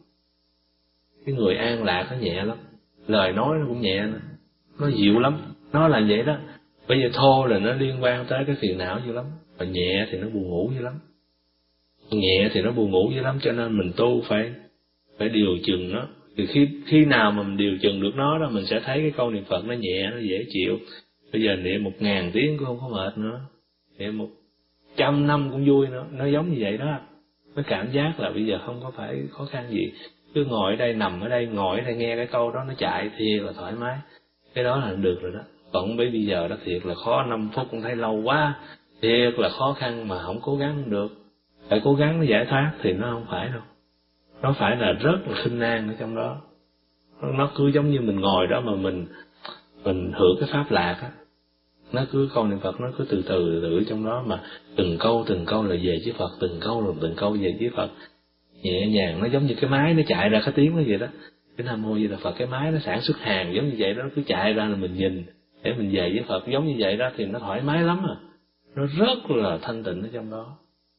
Cái người an lạc nó nhẹ lắm, lời nói nó cũng nhẹ, nó dịu lắm. Nó là vậy đó. Bây giờ thô là nó liên quan tới cái phiền não dữ lắm, và nhẹ thì nó buồn ngủ dữ lắm. Nhẹ thì nó buồn ngủ dữ lắm, cho nên mình tu phải phải điều chừng nó. Thì khi khi nào mà mình điều chừng được nó đó, mình sẽ thấy cái câu niệm Phật nó nhẹ, nó dễ chịu. Bây giờ niệm một ngàn tiếng cũng không có mệt nữa, niệm một trăm năm cũng vui nữa, nó giống như vậy đó. Nó cảm giác là bây giờ không có phải khó khăn gì, cứ ngồi ở đây, nằm ở đây, ngồi ở đây nghe cái câu đó nó chạy thì là thoải mái. Cái đó là được rồi đó. Còn bây bây giờ đó thiệt là khó, năm phút cũng thấy lâu quá, thiệt là khó khăn mà không cố gắng không được. Phải cố gắng nó giải thoát thì nó không phải đâu. Nó phải là rất là khinh an ở trong đó. Nó cứ giống như mình ngồi đó mà mình mình hưởng cái pháp lạc á. Nó cứ câu niệm Phật, nó cứ từ từ từ từ trong đó mà từng câu từng câu là về với Phật, từng câu rồi từng câu về với Phật. Nhẹ nhàng, nó giống như cái máy nó chạy ra cái tiếng nó vậy đó. Cái Nam Mô Di Đà Phật, cái máy nó sản xuất hàng giống như vậy đó, nó cứ chạy ra là mình nhìn để mình về với Phật giống như vậy đó thì nó thoải mái lắm à. Nó rất là thanh tịnh ở trong đó.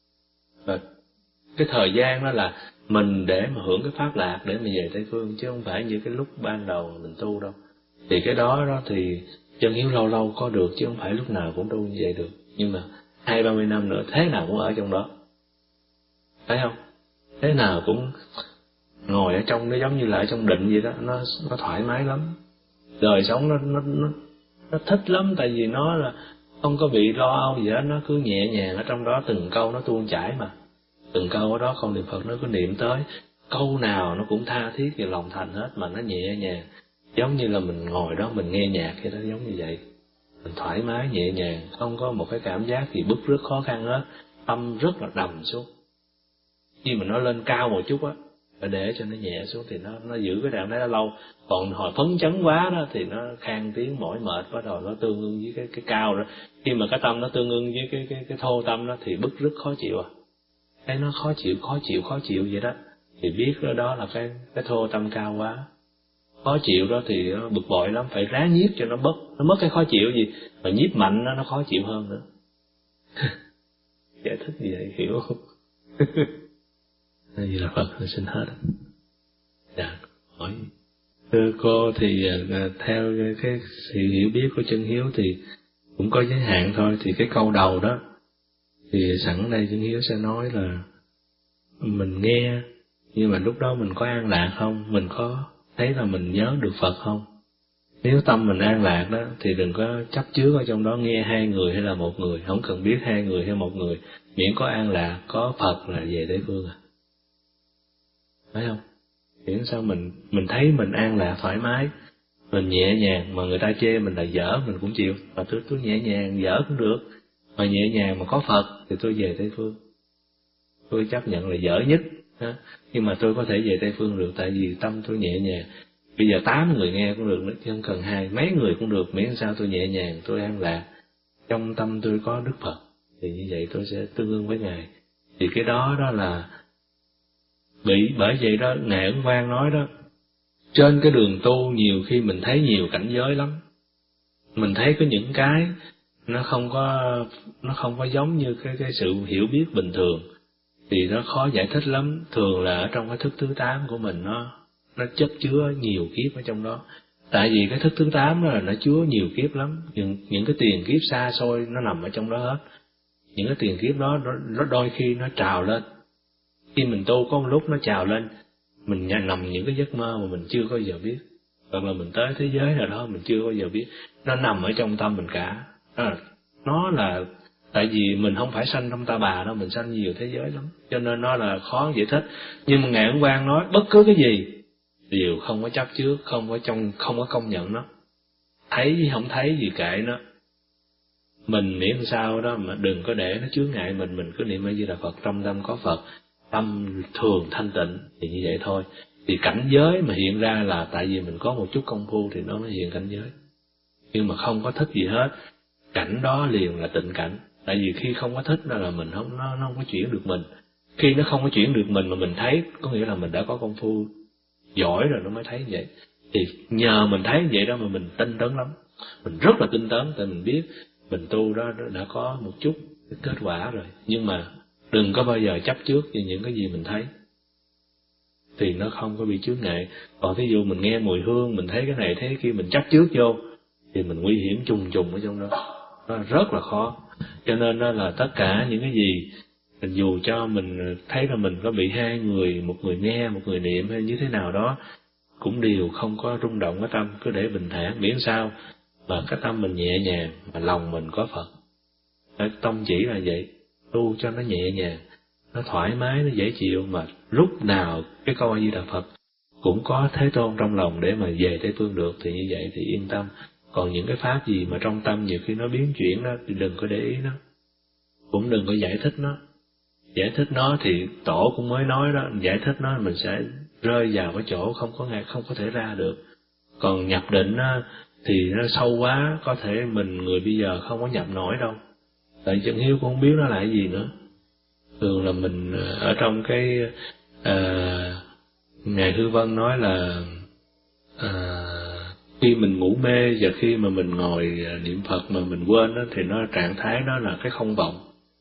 Và cái thời gian đó là mình để mà hưởng cái pháp lạc để mà về Tây Phương, chứ không phải như cái lúc ban đầu mình tu đâu. Thì cái đó đó thì chân hiếu lâu lâu có được, chứ không phải lúc nào cũng tu như vậy được. Nhưng mà hai ba mươi năm nữa thế nào cũng ở trong đó, phải không? Thế nào cũng ngồi ở trong, nó giống như là ở trong định vậy đó, nó nó thoải mái lắm. Đời sống nó nó nó nó thích lắm, tại vì nó là không có bị lo âu gì hết, nó cứ nhẹ nhàng ở trong đó, từng câu nó tuôn chảy mà. Từng câu ở đó con niệm Phật nó cứ niệm tới, câu nào nó cũng tha thiết và lòng thành hết, mà nó nhẹ nhàng, giống như là mình ngồi đó mình nghe nhạc vậy đó, giống như vậy. Mình thoải mái nhẹ nhàng, không có một cái cảm giác gì bức rứt khó khăn hết, tâm rất là đầm xuống. Khi mà nó lên cao một chút á, phải để cho nó nhẹ xuống thì nó nó giữ cái trạng thái đó lâu. Còn hồi phấn chấn quá đó thì nó khang tiếng mỏi mệt, bắt đầu nó tương ưng với cái cái cao đó. Khi mà cái tâm nó tương ưng với cái cái cái thô tâm đó thì bức rứt khó chịu à. Thấy nó khó chịu, khó chịu, khó chịu vậy đó, thì biết đó, đó là cái cái thô tâm cao quá. Khó chịu đó thì nó bực bội lắm, phải ráng nhiếp cho nó bớt, nó mất cái khó chịu gì, mà nhiếp mạnh nó nó khó chịu hơn nữa. Giải thích như vậy hiểu không? Gì là Phật xin hết. Dạ, hỏi thưa cô thì theo cái sự hiểu biết của chân hiếu thì cũng có giới hạn thôi. Thì cái câu đầu đó thì sẵn đây chân hiếu sẽ nói là mình nghe, nhưng mà lúc đó mình có an lạc không? Mình có thấy là mình nhớ được Phật không? Nếu tâm mình an lạc đó thì đừng có chấp chứa ở trong đó nghe hai người hay là một người, không cần biết hai người hay một người, miễn có an lạc, có Phật là về Tây Phương à. Phải không? Miễn sao mình mình thấy mình an lạc thoải mái, mình nhẹ nhàng, mà người ta chê mình là dở mình cũng chịu, mà tôi tôi nhẹ nhàng dở cũng được, Mà nhẹ nhàng mà có Phật thì tôi về Tây Phương. Tôi chấp nhận là dở nhất, ha? Nhưng mà tôi có thể về Tây Phương được, tại vì tâm tôi nhẹ nhàng. Bây giờ tám người nghe cũng được nữa, chứ không cần hai, mấy người cũng được, miễn sao tôi nhẹ nhàng, tôi an lạc. Trong tâm tôi có Đức Phật, thì như vậy tôi sẽ tương ưng với Ngài. Thì cái đó đó là, bị bởi vậy đó, Ngài Ấn Quang nói đó, trên cái đường tu nhiều khi mình thấy nhiều cảnh giới lắm. Mình thấy có những cái nó không có nó không có giống như cái cái sự hiểu biết bình thường, thì nó khó giải thích lắm. Thường là ở trong cái thức thứ tám của mình nó nó chất chứa nhiều kiếp ở trong đó. Tại vì cái thức thứ tám đó là nó chứa nhiều kiếp lắm, những những cái tiền kiếp xa xôi nó nằm ở trong đó hết. Những cái tiền kiếp đó nó, nó đôi khi nó trào lên. Khi mình tu có một lúc nó trào lên, mình nằm những cái giấc mơ mà mình chưa có giờ biết, hoặc là mình tới thế giới nào đó mình chưa bao giờ biết, nó nằm ở trong tâm mình cả. À, nó là tại vì mình không phải sanh trong ta bà đâu, mình sanh nhiều thế giới lắm, cho nên nó là khó giải thích. Nhưng mà Ngài Ấn Quang nói bất cứ cái gì đều không có chấp trước, không có trong không có công nhận nó, thấy gì không thấy gì kệ nó. Mình miễn sao đó mà đừng có để nó chướng ngại mình, mình cứ niệm A Di Đà Phật, trong tâm có Phật, tâm thường thanh tịnh, thì như vậy thôi. Thì cảnh giới mà hiện ra là tại vì mình có một chút công phu thì nó mới hiện cảnh giới. Nhưng mà không có thích gì hết, cảnh đó liền là tịnh cảnh. Tại vì khi không có thích đó là mình không nó, nó không có chuyển được mình. Khi nó không có chuyển được mình mà mình thấy, có nghĩa là mình đã có công phu giỏi rồi nó mới thấy vậy. Thì nhờ mình thấy vậy đó mà mình tinh tấn lắm. Mình rất là tinh tấn, tại mình biết mình tu đó đã có một chút kết quả rồi. Nhưng mà đừng có bao giờ chấp trước về những cái gì mình thấy, thì nó không có bị chướng ngại. Còn thí dụ mình nghe mùi hương, mình thấy cái này thấy kia, mình chấp trước vô, thì mình nguy hiểm trùng trùng ở trong đó, nó rất là khó. Cho nên đó là tất cả những cái gì, mình dù cho mình thấy là mình có bị hai người, một người nghe, một người niệm hay như thế nào đó, cũng đều không có rung động cái tâm, cứ để bình thản, miễn sao mà cái tâm mình nhẹ nhàng, mà lòng mình có Phật. Tông chỉ là vậy, tu cho nó nhẹ nhàng, nó thoải mái, nó dễ chịu, mà lúc nào cái câu A Di Đà Phật cũng có Thế Tôn trong lòng để mà về Tây Phương được, thì như vậy thì yên tâm. Còn những cái pháp gì mà trong tâm nhiều khi nó biến chuyển đó, thì đừng có để ý nó, cũng đừng có giải thích nó. Giải thích nó thì tổ cũng mới nói đó, giải thích nó mình sẽ rơi vào cái chỗ không có ngày không có thể ra được. Còn nhập định á, thì nó sâu quá, có thể mình người bây giờ không có nhập nổi đâu, tại chân hiếu cũng không biết nó là cái gì nữa. Thường là mình ở trong cái à, Ngài Hư Vân nói là à, khi mình ngủ mê và khi mà mình ngồi niệm Phật mà mình quên đó, thì nó trạng thái đó là cái không vọng.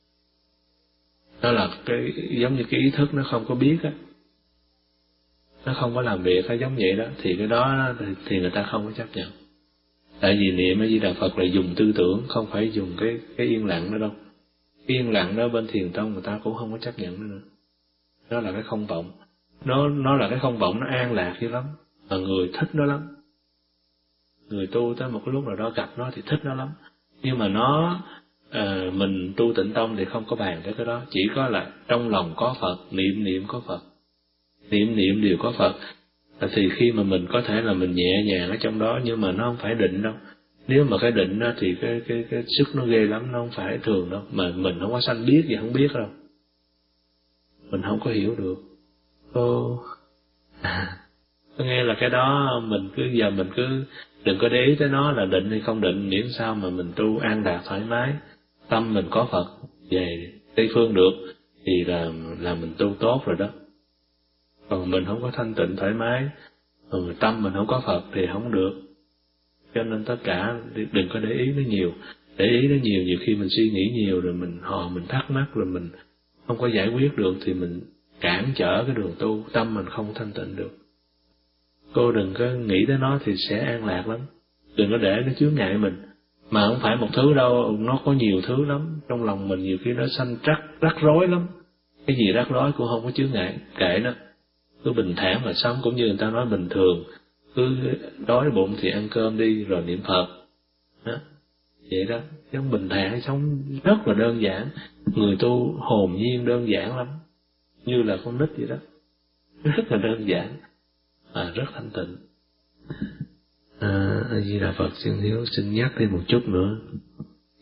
Đó là cái giống như cái ý thức nó không có biết á, nó không có làm việc, nó giống vậy đó. Thì cái đó thì, thì người ta không có chấp nhận. Tại vì niệm A Di Đà Phật là dùng tư tưởng, không phải dùng cái cái yên lặng nữa đâu. Cái yên lặng đó bên Thiền Tông người ta cũng không có chấp nhận nữa. Đó là cái không vọng. Nó nó là cái không vọng, nó an lạc dữ lắm, mà người thích nó lắm. Người tu tới một cái lúc nào đó gặp nó thì thích nó lắm. Nhưng mà nó à, mình tu Tịnh Tông thì không có bàn tới cái đó, chỉ có là trong lòng có Phật, niệm niệm có Phật, niệm niệm đều có Phật. Thì khi mà mình có thể là mình nhẹ nhàng ở trong đó, nhưng mà nó không phải định đâu. Nếu mà cái định đó thì cái cái cái sức nó ghê lắm, nó không phải thường đâu, mà mình không có sanh biết gì không biết đâu, mình không có hiểu được. Ô à, có nghĩa là cái đó mình cứ giờ mình cứ đừng có để ý tới nó là định hay không định, miễn sao mà mình tu an lạc thoải mái, tâm mình có Phật, về Tây Phương được thì là là mình tu tốt rồi đó. Còn mình không có thanh tịnh thoải mái, còn tâm mình không có Phật thì không được. Cho nên tất cả đừng có để ý nó nhiều. Để ý nó nhiều, nhiều khi mình suy nghĩ nhiều rồi mình hò, mình thắc mắc rồi mình không có giải quyết được, thì mình cản trở cái đường tu, tâm mình không thanh tịnh được. Cô đừng có nghĩ tới nó thì sẽ an lạc lắm. Đừng có để nó chướng ngại mình. Mà không phải một thứ đâu, nó có nhiều thứ lắm. Trong lòng mình nhiều khi nó sanh rắc, rắc rối lắm. Cái gì rắc rối cũng không có chướng ngại, kệ nó. Cứ bình thản mà sống, cũng như người ta nói bình thường. Cứ đói bụng thì ăn cơm đi rồi niệm Phật. Đó. Vậy đó, giống bình thản, sống rất là đơn giản. Người tu hồn nhiên đơn giản lắm, như là con nít vậy đó, rất là đơn giản, à, rất thanh tịnh. A Di Đà Phật, xin hiếu xin nhắc thêm một chút nữa.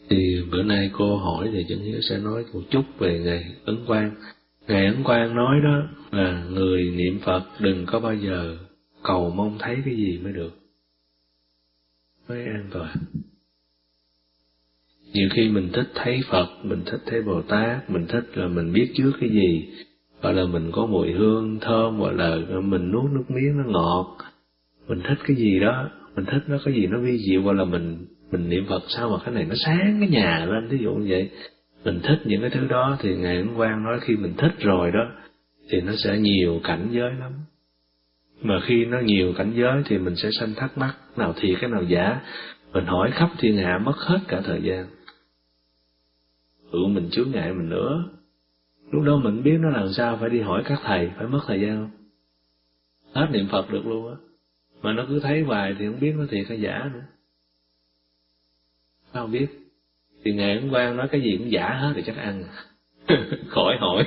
Thì bữa nay cô hỏi thì Chân Hiếu sẽ nói một chút về Ngài Ấn Quang. Ngài Ấn Quang nói đó là người niệm Phật đừng có bao giờ cầu mong thấy cái gì mới được, mới an toàn. Nhiều khi mình thích thấy Phật, mình thích thấy Bồ Tát, mình thích là mình biết trước cái gì, hoặc là mình có mùi hương thơm, hoặc là mình nuốt nước miếng nó ngọt, mình thích cái gì đó, mình thích nó cái gì nó vi diệu, hoặc là mình mình niệm Phật sao mà cái này nó sáng cái nhà lên, thí dụ như vậy. Mình thích những cái thứ đó thì Ngài Ấn Quang nói khi mình thích rồi đó thì nó sẽ nhiều cảnh giới lắm. Mà khi nó nhiều cảnh giới thì mình sẽ sanh thắc mắc, nào thiệt cái nào giả, mình hỏi khắp thiên hạ mất hết cả thời gian. Ừ, mình chướng ngại mình nữa. Lúc đó mình biết nó làm sao, phải đi hỏi các thầy, phải mất thời gian không? Hết niệm Phật được luôn á. Mà nó cứ thấy hoài thì không biết nó thiệt hay giả nữa. Sao không biết? Thì Ngài Ấn Quang nói cái gì cũng giả hết thì chắc ăn. Khỏi hỏi.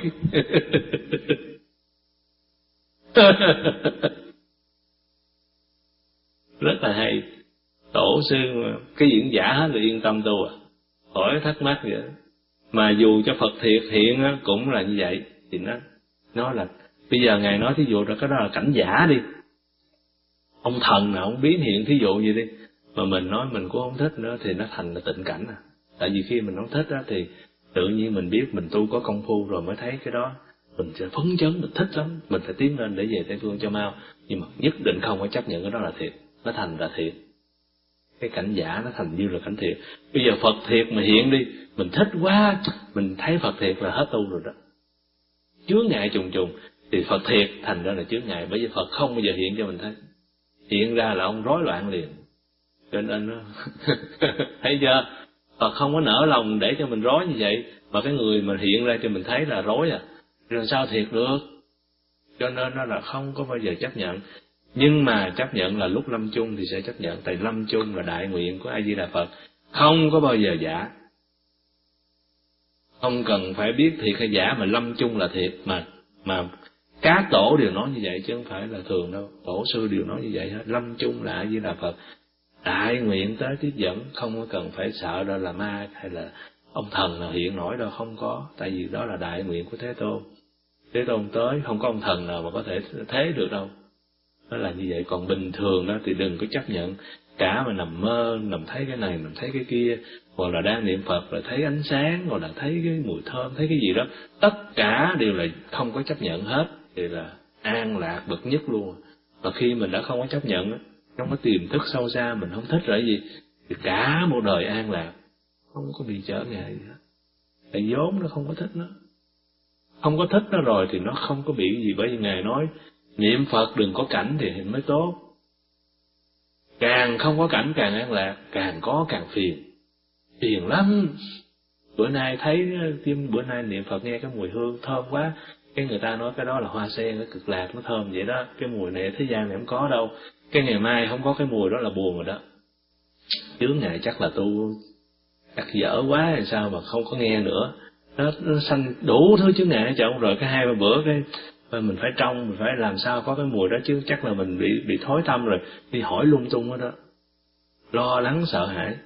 Rất là hay. Tổ sư mà cái gì cũng giả hết là yên tâm tu à. Khỏi thắc mắc vậy. Mà dù cho Phật thiệt hiện á, cũng là như vậy. Thì nó nó là bây giờ Ngài nói thí dụ là cái đó là cảnh giả đi. Ông thần nào không biến hiện thí dụ gì đi. Mà mình nói mình cũng không thích nữa thì nó thành là tịnh cảnh à. Tại vì khi mình không thích á thì tự nhiên mình biết mình tu có công phu rồi mới thấy cái đó. Mình sẽ phấn chấn, mình thích lắm. Mình phải tiến lên để về Tây Phương cho mau. Nhưng mà nhất định không có chấp nhận cái đó là thiệt. Nó thành là thiệt. Cái cảnh giả nó thành như là cảnh thiệt. Bây giờ Phật thiệt mà hiện đi, mình thích quá, mình thấy Phật thiệt là hết tu rồi đó. Chướng ngại trùng trùng thì Phật thiệt thành ra là chướng ngại, bởi vì Phật không bao giờ hiện cho mình thấy. Hiện ra là ông rối loạn liền. Cho nên nó thấy chưa? Phật không có nỡ lòng để cho mình rối như vậy, mà cái người mà hiện ra cho mình thấy là rối à. Rồi sao thiệt được? Cho nên nó là không có bao giờ chấp nhận. Nhưng mà chấp nhận là lúc lâm chung thì sẽ chấp nhận, tại lâm chung là đại nguyện của A Di Đà Phật, không có bao giờ giả. Không cần phải biết thiệt hay giả, mà lâm chung là thiệt, mà mà các tổ đều nói như vậy chứ không phải là thường đâu. Tổ sư đều nói như vậy hết. Lâm chung là A Di Đà Phật, đại nguyện tới tiếp dẫn, không có cần phải sợ đó là ma hay là ông thần nào hiện nổi đâu, không có. Tại vì đó là đại nguyện của Thế Tôn. Thế Tôn tới, không có ông thần nào mà có thể thế được đâu. Nó là như vậy. Còn bình thường đó thì đừng có chấp nhận. Cả mà nằm mơ, nằm thấy cái này, nằm thấy cái kia, hoặc là đang niệm Phật là thấy ánh sáng, hoặc là thấy cái mùi thơm, thấy cái gì đó, tất cả đều là không có chấp nhận hết, thì là an lạc bậc nhất luôn. Và khi mình đã không có chấp nhận, trong cái tiềm thức sâu xa mình không thích rồi gì, thì cả một đời an lạc, không có bị trở ngại gì hết. Tại vốn nó không có thích nó. Không có thích nó rồi thì nó không có bị gì, bởi vì Ngài nói, niệm Phật đừng có cảnh thì mới tốt. Càng không có cảnh càng an lạc, càng có càng phiền. Phiền lắm. Bữa nay thấy, bữa nay niệm Phật nghe cái mùi hương thơm quá, cái người ta nói cái đó là hoa sen, cái cực lạc nó thơm vậy đó, cái mùi này thế gian này không có đâu. Cái ngày mai không có cái mùi đó là buồn rồi đó. Chướng ngại chắc là tu chắc dở quá hay sao mà không có nghe nữa. Nó, nó sanh đủ thứ chướng ngại chồng, rồi cái hai ba bữa cái mình phải trông, mình phải làm sao có cái mùi đó chứ, chắc là mình bị bị thối tâm rồi, đi hỏi lung tung đó đó, lo lắng sợ hãi.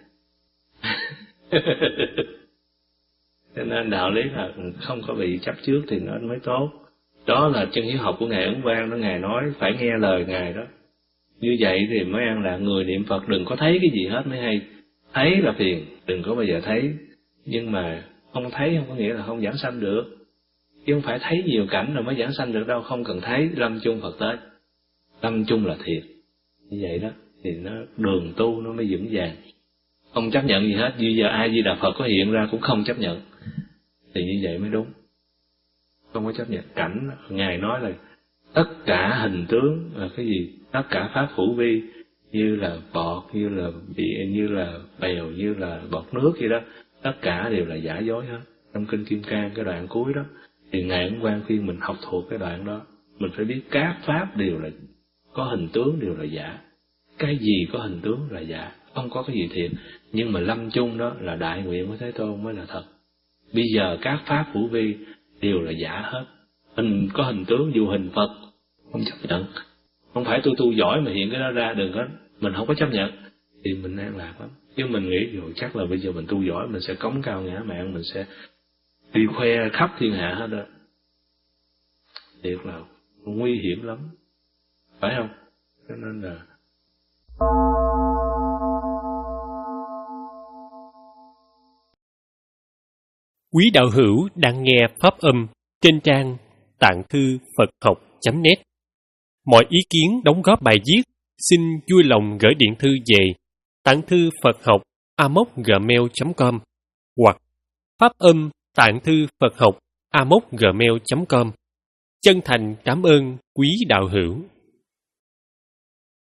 Cho nên đạo lý là không có bị chấp trước thì nó mới tốt. Đó là chân hiếu học của Ngài Ấn Quang đó. Ngài nói phải nghe lời Ngài đó, như vậy thì mới ăn là người niệm Phật đừng có thấy cái gì hết mới hay. Thấy là phiền, đừng có bao giờ thấy. Nhưng mà không thấy không có nghĩa là không giảng sanh được, chứ không phải thấy nhiều cảnh rồi mới giảng sanh được đâu. Không cần thấy, lâm chung Phật tới, lâm chung là thiệt. Như vậy đó thì nó đường tu nó mới vững vàng. Không chấp nhận gì hết. Như giờ A Di Đà Phật có hiện ra cũng không chấp nhận, thì như vậy mới đúng. Không có chấp nhận cảnh. Ngài nói là tất cả hình tướng là cái gì, tất cả pháp hữu vi, như là bọt, như là bị, như là bèo, như là bọt nước vậy đó, tất cả đều là giả dối hết. Trong kinh Kim Cang cái đoạn cuối đó thì Ngài Ấn Quang khuyên mình học thuộc cái đoạn đó. Mình phải biết các pháp đều là có hình tướng, đều là giả. Cái gì có hình tướng là giả, không có cái gì thiệt. Nhưng mà lâm chung đó là đại nguyện của Thế Tôn mới là thật. Bây giờ các pháp hữu vi đều là giả hết. Hình có hình tướng, dù hình Phật không chấp nhận. Không phải tôi tu giỏi mà hiện cái đó ra, đừng có, mình không có chấp nhận. thì mình an lạc lắm. Chứ mình nghĩ rồi chắc là bây giờ mình tu giỏi mình sẽ cống cao ngã mạng, mình sẽ đi khoe khắp thiên hạ hết đó. Thiệt là nguy hiểm lắm, phải không? Cho nên là quý đạo hữu đang nghe pháp âm trên trang tạng thư Phật học chấm net. Mọi ý kiến đóng góp bài viết xin vui lòng gửi điện thư về tạng thư Phật học a mốc gmail chấm com hoặc pháp âm tạng thư Phật học a mốc gmail chấm com. Chân thành cảm ơn quý đạo hữu.